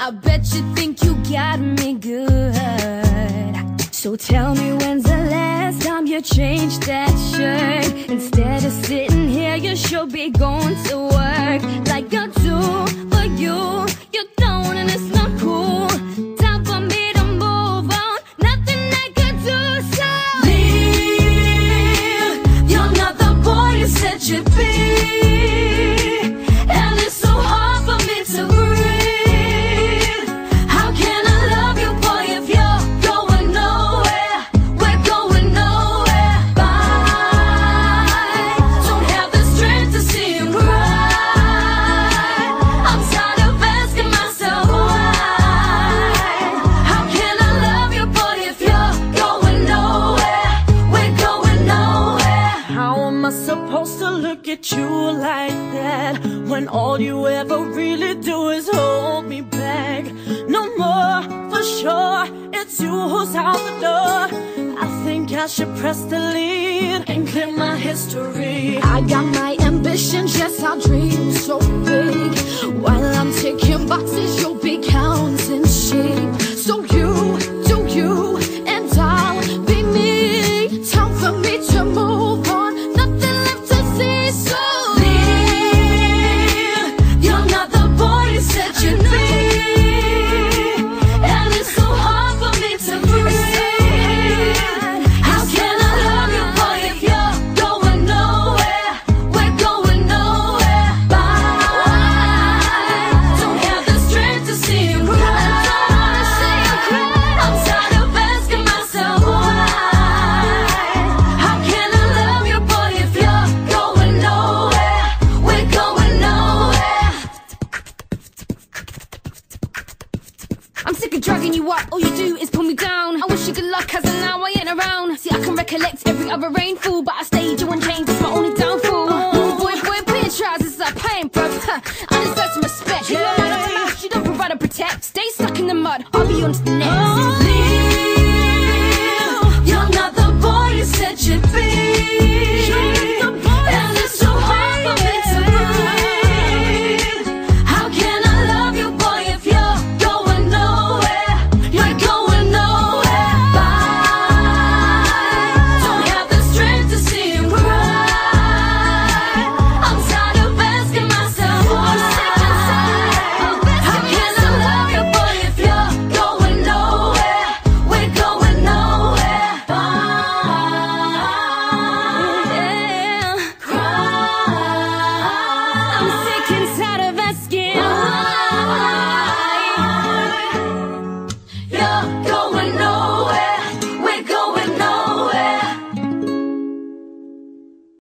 I bet you think you got me good. So tell me, when's the last time you changed that shirt? Instead of sitting here, you should be going to work like I do for you. You don't, and it's not cool. Time for me to move on. Nothing I could do, so leave. You're not the boy you said you'd be. Supposed to look at you like that when all you ever really do is hold me back. No more, for sure, it's you who's out the door. I think I should press delete and clear my history. I got my ambitions, yes, I dream so big. While I'm ticking boxes, you'll be counting sheep. So you do you, and I'll be me. Time for me to move on. I'm sick of dragging you up, all you do is pull me down. I wish you good luck, cause now I ain't around. See, I can recollect every other rainfall, but I stayed you and changed.